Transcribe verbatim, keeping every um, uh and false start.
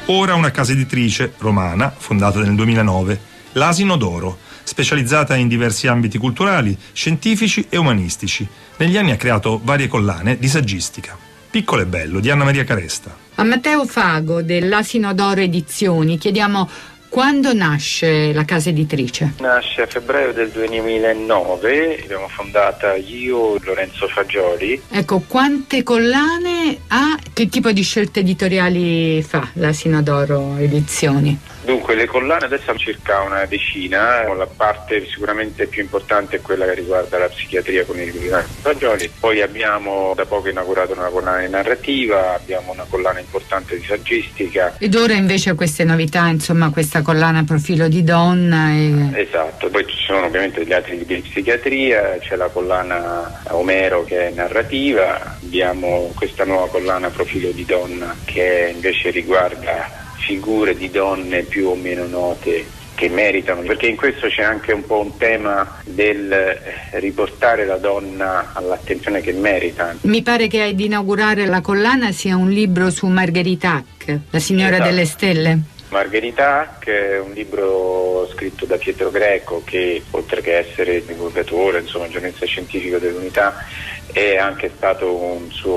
Ora una casa editrice romana, fondata nel duemilanove, l'Asino d'Oro, specializzata in diversi ambiti culturali, scientifici e umanistici. Negli anni ha creato varie collane di saggistica. Piccolo e bello, di Anna Maria Caresta. A Matteo Fago dell'Asino d'Oro Edizioni chiediamo: quando nasce la casa editrice? Nasce a febbraio del duemilanove, l'abbiamo fondata io e Lorenzo Fagioli. Ecco, quante collane ha? Che tipo di scelte editoriali fa l'Asino d'Oro Edizioni? Dunque, le collane adesso hanno circa una decina. La parte sicuramente più importante è quella che riguarda la psichiatria con il Lorenzo Fagioli. Poi abbiamo da poco inaugurato una collana di narrativa, abbiamo una collana importante di saggistica. Ed ora invece queste novità, insomma, questa collana profilo di donna e... Esatto, poi ci sono ovviamente degli altri libri di psichiatria, c'è la collana Omero che è narrativa, abbiamo questa nuova collana profilo di donna che invece riguarda figure di donne più o meno note che meritano, perché in questo c'è anche un po' un tema del riportare la donna all'attenzione che merita. Mi pare che ad inaugurare la collana sia un libro su Margherita Hack, la signora esatto. delle stelle. Margherita Hack è un libro scritto da Pietro Greco che, oltre che essere divulgatore, insomma giornalista scientifico dell'Unità, è anche stato un suo